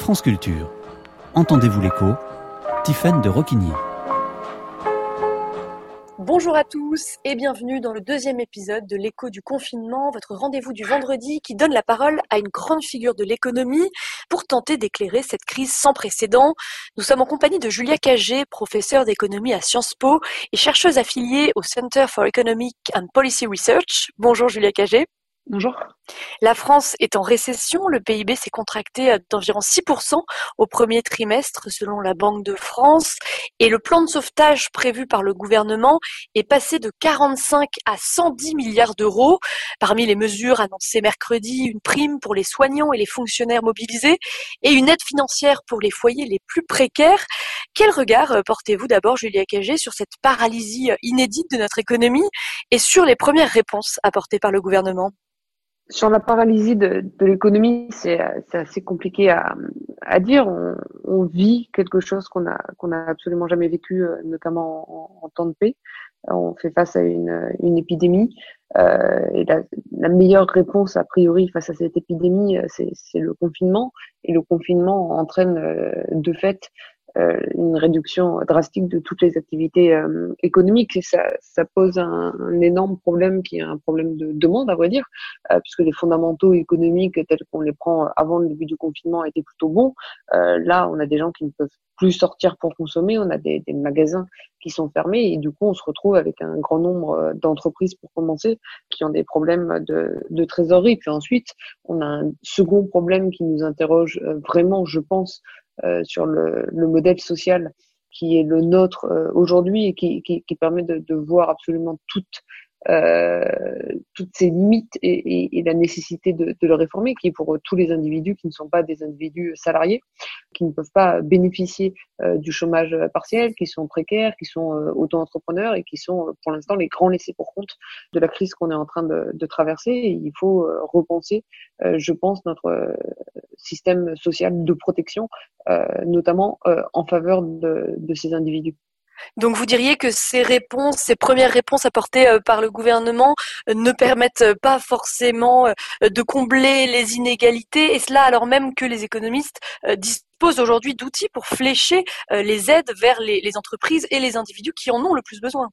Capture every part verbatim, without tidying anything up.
France Culture. Entendez-vous l'écho ? Tiffaine de Roquigny. Bonjour à tous et bienvenue dans le deuxième épisode de l'écho du confinement, votre rendez-vous du vendredi qui donne la parole à une grande figure de l'économie pour tenter d'éclairer cette crise sans précédent. Nous sommes en compagnie de Julia Cagé, professeure d'économie à Sciences Po et chercheuse affiliée au Center for Economic and Policy Research. Bonjour Julia Cagé. Bonjour. La France est en récession, le P I B s'est contracté d'environ six pour cent au premier trimestre selon la Banque de France et le plan de sauvetage prévu par le gouvernement est passé de quarante-cinq à cent dix milliards d'euros. Parmi les mesures annoncées mercredi, une prime pour les soignants et les fonctionnaires mobilisés et une aide financière pour les foyers les plus précaires. Quel regard portez-vous d'abord, Julia Cagé, sur cette paralysie inédite de notre économie et sur les premières réponses apportées par le gouvernement ? Sur la paralysie de, de l'économie, c'est, c'est assez compliqué à, à dire. On, on vit quelque chose qu'on a qu'on a absolument jamais vécu, notamment en, en temps de paix. On fait face à une, une épidémie euh, et la, la meilleure réponse a priori face à cette épidémie, c'est, c'est le confinement. Et le confinement entraîne de fait Euh, une réduction drastique de toutes les activités euh, économiques et ça, ça pose un, un énorme problème qui est un problème de demande à vrai dire euh, puisque les fondamentaux économiques tels qu'on les prend avant le début du confinement étaient plutôt bons. Euh, là on a des gens qui ne peuvent plus sortir pour consommer, on a des, des magasins qui sont fermés et du coup on se retrouve avec un grand nombre d'entreprises pour commencer qui ont des problèmes de, de trésorerie. Puis ensuite on a un second problème qui nous interroge vraiment je pense Euh, sur le, le modèle social qui est le nôtre euh, aujourd'hui et qui, qui, qui permet de, de voir absolument toutes euh, toutes ces limites et, et, et la nécessité de, de le réformer, qui est pour tous les individus qui ne sont pas des individus salariés, qui ne peuvent pas bénéficier euh, du chômage partiel, qui sont précaires, qui sont euh, auto-entrepreneurs et qui sont euh, pour l'instant les grands laissés pour compte de la crise qu'on est en train de, de traverser. Et il faut euh, repenser, euh, je pense, notre euh, système social de protection, euh, notamment euh, en faveur de, de ces individus. Donc vous diriez que ces réponses, ces premières réponses apportées par le gouvernement ne permettent pas forcément de combler les inégalités, et cela alors même que les économistes disposent aujourd'hui d'outils pour flécher les aides vers les, les entreprises et les individus qui en ont le plus besoin.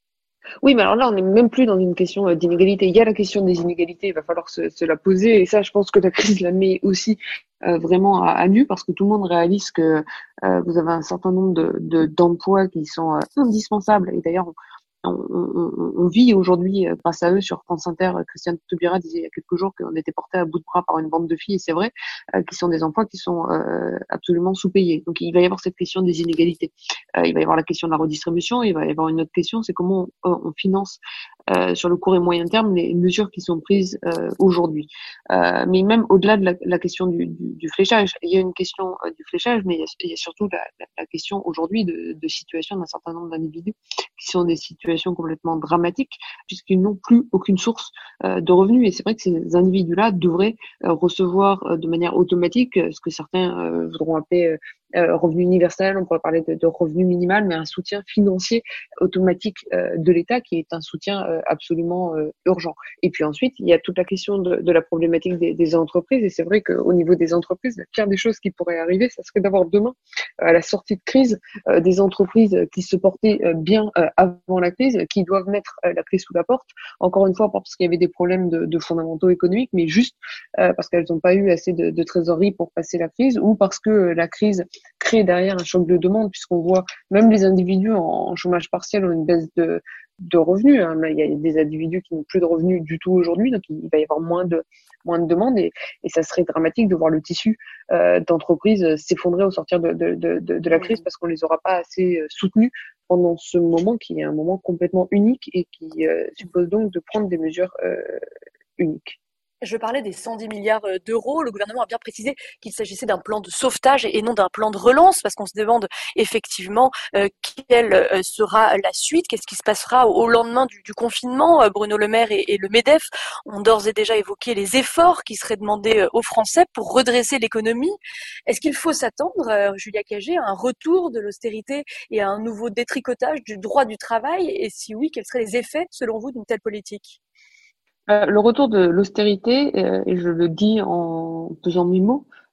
Oui, mais alors là, on n'est même plus dans une question d'inégalité. Il y a la question des inégalités, il va falloir se, se la poser. Et ça, je pense que la crise la met aussi euh, vraiment à, à nu parce que tout le monde réalise que euh, vous avez un certain nombre de, de, d'emplois qui sont euh, indispensables. Et d'ailleurs, on, on, on, on vit aujourd'hui euh, grâce à eux sur France Inter. Christiane Taubira disait il y a quelques jours qu'on était porté à bout de bras par une bande de filles, et c'est vrai, euh, qui sont des emplois qui sont euh, absolument sous-payés. Donc il va y avoir cette question des inégalités. Euh, il va y avoir la question de la redistribution. Il va y avoir une autre question, c'est comment on, on finance Euh, sur le court et moyen terme les mesures qui sont prises euh, aujourd'hui. Euh, mais même au-delà de la, la question du, du, du fléchage, il y a une question euh, du fléchage, mais il y a, il y a surtout la, la, la question aujourd'hui de, de situation d'un certain nombre d'individus qui sont des situations complètement dramatiques puisqu'ils n'ont plus aucune source euh, de revenus. Et c'est vrai que ces individus-là devraient euh, recevoir euh, de manière automatique euh, ce que certains euh, voudront appeler euh, Euh, revenu universel, on pourrait parler de, de revenu minimal, mais un soutien financier automatique euh, de l'État qui est un soutien euh, absolument euh, urgent. Et puis ensuite, il y a toute la question de, de la problématique des, des entreprises. Et c'est vrai qu'au niveau des entreprises, la pire des choses qui pourrait arriver, ça serait d'avoir demain, euh, à la sortie de crise, euh, des entreprises qui se portaient euh, bien euh, avant la crise, qui doivent mettre euh, la clé sous la porte. Encore une fois, pas parce qu'il y avait des problèmes de, de fondamentaux économiques, mais juste euh, parce qu'elles n'ont pas eu assez de, de trésorerie pour passer la crise, ou parce que euh, la crise crée derrière un choc de demande, puisqu'on voit même les individus en, en chômage partiel ont une baisse de, de revenus. Hein. Il y a des individus qui n'ont plus de revenus du tout aujourd'hui, donc il va y avoir moins de, moins de demandes et, et ça serait dramatique de voir le tissu euh, d'entreprises s'effondrer au sortir de, de, de, de la crise parce qu'on les aura pas assez soutenus pendant ce moment qui est un moment complètement unique et qui euh, suppose donc de prendre des mesures euh, uniques. Je parlais des cent dix milliards d'euros. Le gouvernement a bien précisé qu'il s'agissait d'un plan de sauvetage et non d'un plan de relance, parce qu'on se demande effectivement euh, quelle sera la suite, qu'est-ce qui se passera au lendemain du, du confinement. Bruno Le Maire et, et le MEDEF ont d'ores et déjà évoqué les efforts qui seraient demandés aux Français pour redresser l'économie. Est-ce qu'il faut s'attendre, euh, Julia Cagé, à un retour de l'austérité et à un nouveau détricotage du droit du travail? Et si oui, quels seraient les effets, selon vous, d'une telle politique ? Euh, le retour de l'austérité, euh, et je le dis en pesant mes mots,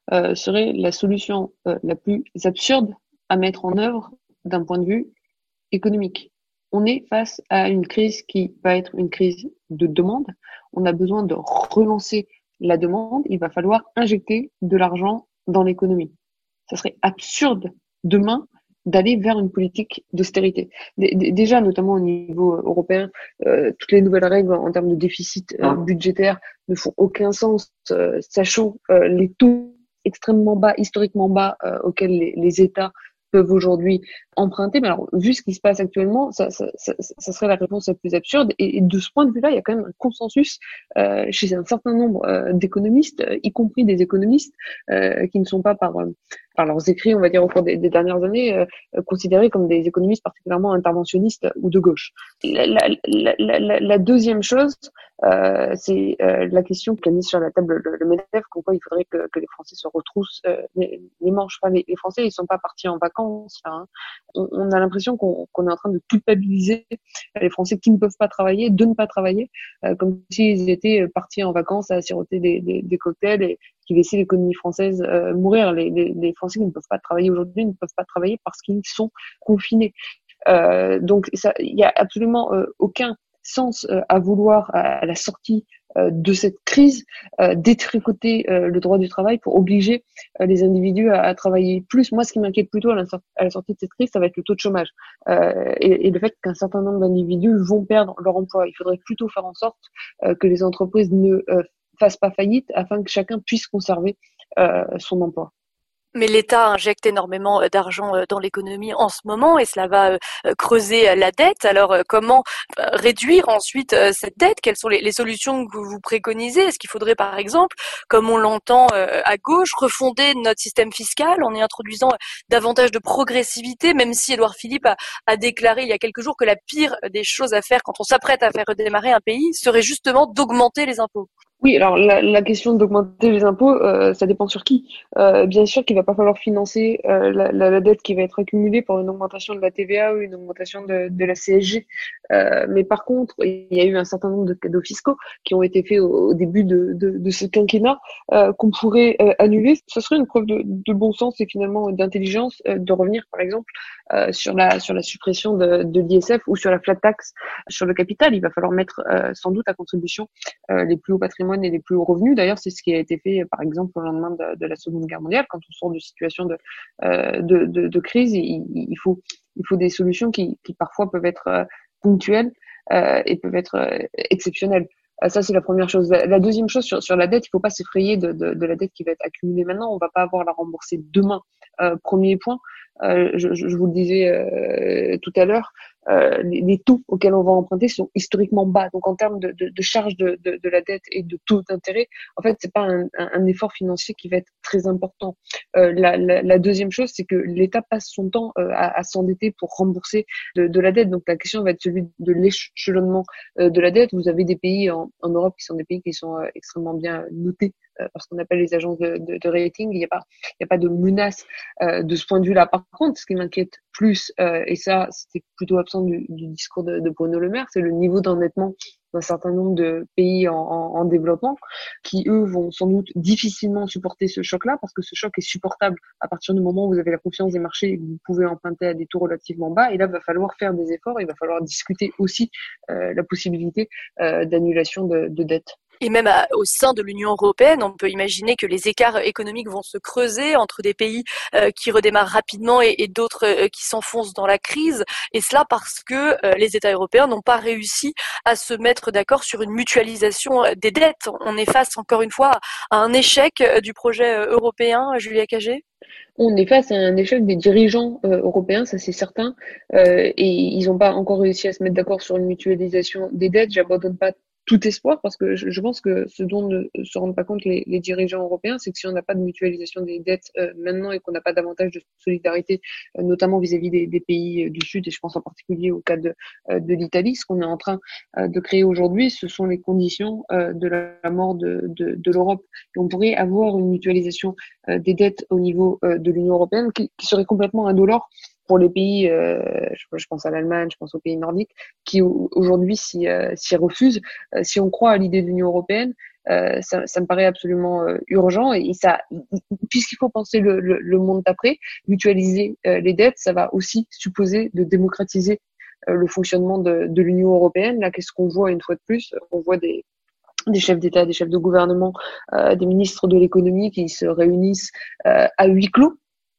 euh, serait la solution euh, la plus absurde à mettre en œuvre d'un point de vue économique. On est face à une crise qui va être une crise de demande. On a besoin de relancer la demande. Il va falloir injecter de l'argent dans l'économie. Ça serait absurde demain d'aller vers une politique d'austérité. Déjà, notamment au niveau européen, euh, toutes les nouvelles règles en termes de déficit euh, budgétaire ne font aucun sens, euh, sachant euh, les taux extrêmement bas, historiquement bas, euh, auxquels les, les États peuvent aujourd'hui emprunter. Mais alors, vu ce qui se passe actuellement, ça, ça, ça, ça serait la réponse la plus absurde. Et, et de ce point de vue-là, il y a quand même un consensus euh, chez un certain nombre euh, d'économistes, euh, y compris des économistes euh, qui ne sont pas par, euh, par leurs écrits, on va dire, au cours des, des dernières années, euh, considérés comme des économistes particulièrement interventionnistes ou de gauche. La, la, la, la, la deuxième chose, euh, c'est euh, la question qu'a mise sur la table le, le MEDEF, comme quoi il faudrait que, que les Français se retroussent euh, les, les manches. Enfin, les, les Français, ils sont pas partis en vacances. Là, hein. on, on a l'impression qu'on, qu'on est en train de culpabiliser les Français qui ne peuvent pas travailler, de ne pas travailler, euh, comme s'ils étaient partis en vacances à siroter des, des, des cocktails et qui laissaient l'économie française euh, mourir. Les, les, les Français qui ne peuvent pas travailler aujourd'hui ne peuvent pas travailler parce qu'ils sont confinés. Euh, donc, ça, il y a absolument euh, aucun sens euh, à vouloir à, à la sortie euh, de cette crise euh, détricoter euh, le droit du travail pour obliger euh, les individus à, à travailler plus. Moi, ce qui m'inquiète plutôt à la, sortie, à la sortie de cette crise, ça va être le taux de chômage euh, et, et le fait qu'un certain nombre d'individus vont perdre leur emploi. Il faudrait plutôt faire en sorte euh, que les entreprises ne euh, fassent pas faillite afin que chacun puisse conserver euh, son emploi. Mais l'État injecte énormément d'argent dans l'économie en ce moment et cela va creuser la dette. Alors comment réduire ensuite cette dette? Quelles sont les solutions que vous préconisez? Est-ce qu'il faudrait par exemple, comme on l'entend à gauche, refonder notre système fiscal en y introduisant davantage de progressivité, même si Édouard Philippe a, a déclaré il y a quelques jours que la pire des choses à faire quand on s'apprête à faire redémarrer un pays serait justement d'augmenter les impôts? Oui, alors la, la question d'augmenter les impôts, euh, ça dépend sur qui. Euh, bien sûr qu'il va pas falloir financer euh, la, la, la dette qui va être accumulée pour une augmentation de la T V A ou une augmentation de, de la C S G. Euh, mais par contre, il y a eu un certain nombre de cadeaux fiscaux qui ont été faits au, au début de, de, de ce quinquennat euh, qu'on pourrait euh, annuler. Ce serait une preuve de, de bon sens et finalement d'intelligence euh, de revenir, par exemple, euh, sur la sur la suppression de, de l'I S F ou sur la flat tax sur le capital. Il va falloir mettre euh, sans doute à contribution euh, les plus hauts patrimoines et les plus hauts revenus. D'ailleurs, c'est ce qui a été fait, par exemple, au lendemain de, de la Seconde Guerre mondiale, quand on sort de situation de, euh, de, de, de crise. Il, il, faut, il faut des solutions qui, qui parfois peuvent être euh, ponctuelles euh, et peuvent être euh, exceptionnelles. Euh, ça, c'est la première chose. La, la deuxième chose, sur, sur la dette, il ne faut pas s'effrayer de, de, de la dette qui va être accumulée maintenant. On ne va pas avoir à la rembourser demain. Euh, premier point, euh, je, je vous le disais euh, tout à l'heure, euh, les, les taux auxquels on va emprunter sont historiquement bas. Donc en termes de, de, de charge de, de, de la dette et de taux d'intérêt, en fait, c'est pas un, un, un effort financier qui va être très important. Euh, la, la, la deuxième chose, c'est que l'État passe son temps euh, à, à s'endetter pour rembourser de, de la dette. Donc la question va être celui de l'échelonnement euh, de la dette. Vous avez des pays en, en Europe qui sont des pays qui sont euh, extrêmement bien notés parce qu'on appelle les agences de, de, de rating. Il n'y a pas, il n'y a pas de menace euh, de ce point de vue-là. Par contre, ce qui m'inquiète plus, euh, et ça, c'était plutôt absent du, du discours de, de Bruno Le Maire, c'est le niveau d'endettement d'un certain nombre de pays en, en, en développement, qui eux vont sans doute difficilement supporter ce choc-là, parce que ce choc est supportable à partir du moment où vous avez la confiance des marchés et que vous pouvez emprunter à des taux relativement bas. Et là, il va falloir faire des efforts. Il va falloir discuter aussi euh, la possibilité euh, d'annulation de, de dettes. Et même à, au sein de l'Union européenne, on peut imaginer que les écarts économiques vont se creuser entre des pays euh, qui redémarrent rapidement et, et d'autres euh, qui s'enfoncent dans la crise. Et cela parce que euh, les États européens n'ont pas réussi à se mettre d'accord sur une mutualisation des dettes. On est face, encore une fois, à un échec du projet européen, Julia Cagé. On est face à un échec des dirigeants euh, européens, ça c'est certain, euh, et ils n'ont pas encore réussi à se mettre d'accord sur une mutualisation des dettes. J'abandonne pas tout espoir, parce que je, je pense que ce dont ne se rendent pas compte les, les dirigeants européens, c'est que si on n'a pas de mutualisation des dettes euh, maintenant et qu'on n'a pas davantage de solidarité, euh, notamment vis-à-vis des, des pays du Sud, et je pense en particulier au cas de, euh, de l'Italie, ce qu'on est en train euh, de créer aujourd'hui, ce sont les conditions euh, de la mort de, de, de l'Europe. Et on pourrait avoir une mutualisation euh, des dettes au niveau euh, de l'Union européenne qui, qui serait complètement indolore pour les pays, euh, je, je pense à l'Allemagne, je pense aux pays nordiques, qui aujourd'hui s'y, euh, s'y refusent. Euh, si on croit à l'idée de l'Union européenne, Euh, ça, ça me paraît absolument euh, urgent et ça, puisqu'il faut penser le, le, le monde d'après, mutualiser euh, les dettes, ça va aussi supposer de démocratiser euh, le fonctionnement de, de l'Union européenne. Là, qu'est-ce qu'on voit une fois de plus? On voit des des chefs d'État, des chefs de gouvernement, euh, des ministres de l'économie qui se réunissent euh, à huis clos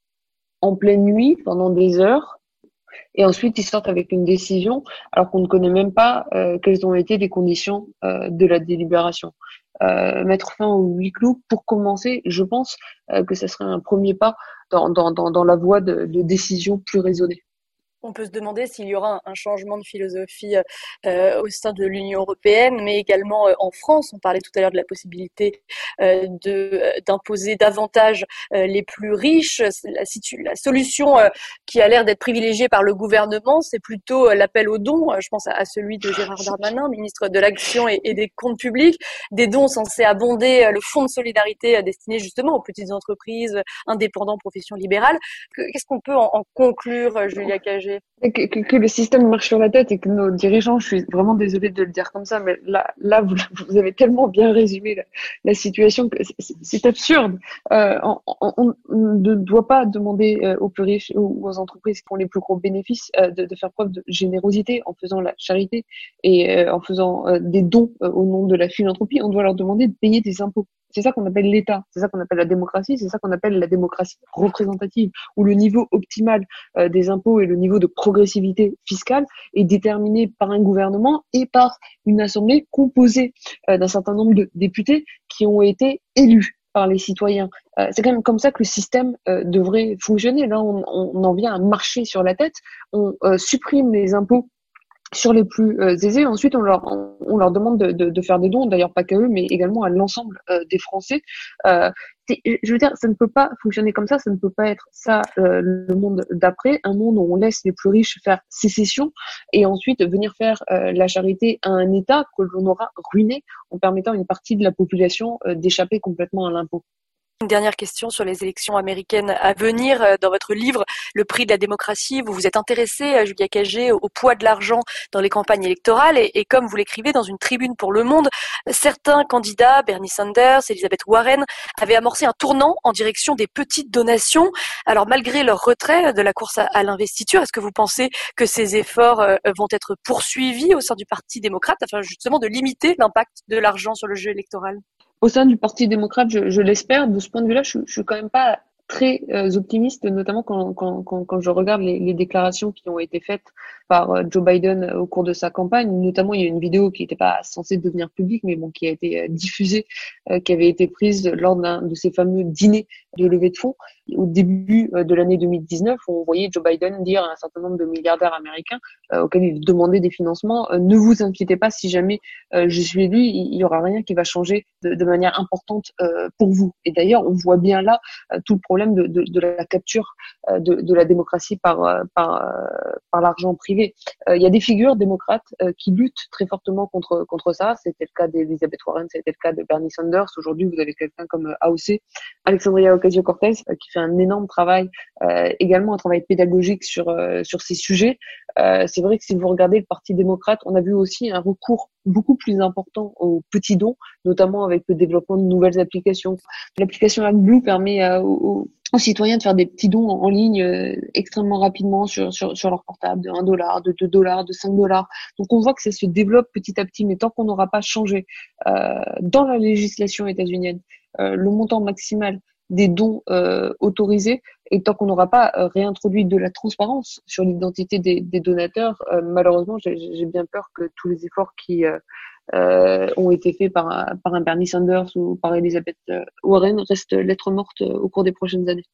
en pleine nuit pendant des heures et ensuite ils sortent avec une décision alors qu'on ne connaît même pas euh, quelles ont été les conditions euh, de la délibération. Euh, mettre fin au huis clos, pour commencer, je pense euh, que ce serait un premier pas dans, dans, dans, dans la voie de, de décisions plus raisonnées. On peut se demander s'il y aura un changement de philosophie euh, au sein de l'Union européenne, mais également euh, en France. On parlait tout à l'heure de la possibilité euh, de d'imposer davantage euh, les plus riches. La, situ- la solution euh, qui a l'air d'être privilégiée par le gouvernement, c'est plutôt euh, l'appel aux dons. Je pense à, à celui de Gérard Darmanin, ministre de l'Action et, et des Comptes publics. Des dons censés abonder euh, le fonds de solidarité euh, destiné justement aux petites entreprises, indépendants, professions libérales. Qu'est-ce qu'on peut en, en conclure, Julia Cagé? Que, que, que le système marche sur la tête et que nos dirigeants, je suis vraiment désolée de le dire comme ça, mais là, là vous, vous avez tellement bien résumé la, la situation que c'est, c'est absurde. Euh, on, on, on ne doit pas demander euh, aux plus riches ou aux entreprises qui ont les plus gros bénéfices euh, de, de faire preuve de générosité en faisant la charité et euh, en faisant euh, des dons euh, au nom de la philanthropie. On doit leur demander de payer des impôts. C'est ça qu'on appelle l'État, c'est ça qu'on appelle la démocratie, c'est ça qu'on appelle la démocratie représentative, où le niveau optimal euh, des impôts et le niveau de progressivité fiscale est déterminé par un gouvernement et par une assemblée composée euh, d'un certain nombre de députés qui ont été élus par les citoyens. Euh, c'est quand même comme ça que le système euh, devrait fonctionner. Là, on, on en vient à marcher sur la tête, on euh, supprime les impôts sur les plus euh, aisés. Ensuite, on leur on, on leur demande de, de, de faire des dons, d'ailleurs pas qu'à eux, mais également à l'ensemble euh, des Français. Euh, je veux dire, ça ne peut pas fonctionner comme ça, ça ne peut pas être ça euh, le monde d'après, un monde où on laisse les plus riches faire sécession et ensuite venir faire euh, la charité à un État que l'on aura ruiné en permettant à une partie de la population euh, d'échapper complètement à l'impôt. Une dernière question sur les élections américaines à venir. Dans votre livre, Le prix de la démocratie, vous vous êtes intéressé, Julia Cagé, au poids de l'argent dans les campagnes électorales. Et, et comme vous l'écrivez dans une tribune pour Le Monde, certains candidats, Bernie Sanders, Elizabeth Warren, avaient amorcé un tournant en direction des petites donations. Alors malgré leur retrait de la course à, à l'investiture, est-ce que vous pensez que ces efforts euh, vont être poursuivis au sein du Parti démocrate afin justement de limiter l'impact de l'argent sur le jeu électoral? Au sein du Parti démocrate, je, je l'espère. De ce point de vue-là, je, je suis quand même pas très euh, optimiste, notamment quand, quand, quand, quand je regarde les, les déclarations qui ont été faites par euh, Joe Biden au cours de sa campagne. Notamment, il y a une vidéo qui n'était pas censée devenir publique, mais bon, qui a été euh, diffusée, euh, qui avait été prise lors d'un de ces fameux dîners de levée de fonds au début euh, de l'année deux mille dix-neuf, où on voyait Joe Biden dire à un certain nombre de milliardaires américains euh, auxquels il demandait des financements, euh, ne vous inquiétez pas, si jamais euh, je suis élu, il y aura rien qui va changer de, de manière importante euh, pour vous. Et d'ailleurs, on voit bien là euh, tout le problème de, de, de la capture euh, de, de la démocratie par, euh, par, euh, par l'argent privé. Euh, il y a des figures démocrates euh, qui luttent très fortement contre, contre ça. C'était le cas d'Elizabeth Warren, c'était le cas de Bernie Sanders. Aujourd'hui, vous avez quelqu'un comme A O C, Alexandria Ocasio-Cortez, euh, qui fait un énorme travail, euh, également un travail pédagogique sur, euh, sur ces sujets. Euh, c'est vrai que si vous regardez le Parti démocrate, on a vu aussi un recours beaucoup plus important aux petits dons, notamment avec le développement de nouvelles applications. L'application ActBlue permet euh, aux, aux citoyens de faire des petits dons en, en ligne euh, extrêmement rapidement sur, sur, sur leur portable, de un dollar, de deux dollars, de cinq dollars. Donc on voit que ça se développe petit à petit, mais tant qu'on n'aura pas changé euh, dans la législation états-unienne euh, le montant maximal des dons euh, autorisés, et tant qu'on n'aura pas euh, réintroduit de la transparence sur l'identité des, des donateurs, euh, malheureusement, j'ai, j'ai bien peur que tous les efforts qui euh, euh, ont été faits par, par un Bernie Sanders ou par Elizabeth Warren restent lettre morte au cours des prochaines années.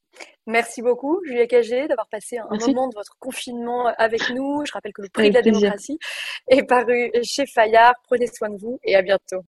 Merci beaucoup, Julia Cagé, d'avoir passé un Merci. moment de votre confinement avec nous. Je rappelle que Le prix Avec de la plaisir. démocratie est paru chez Fayard. Prenez soin de vous et à bientôt.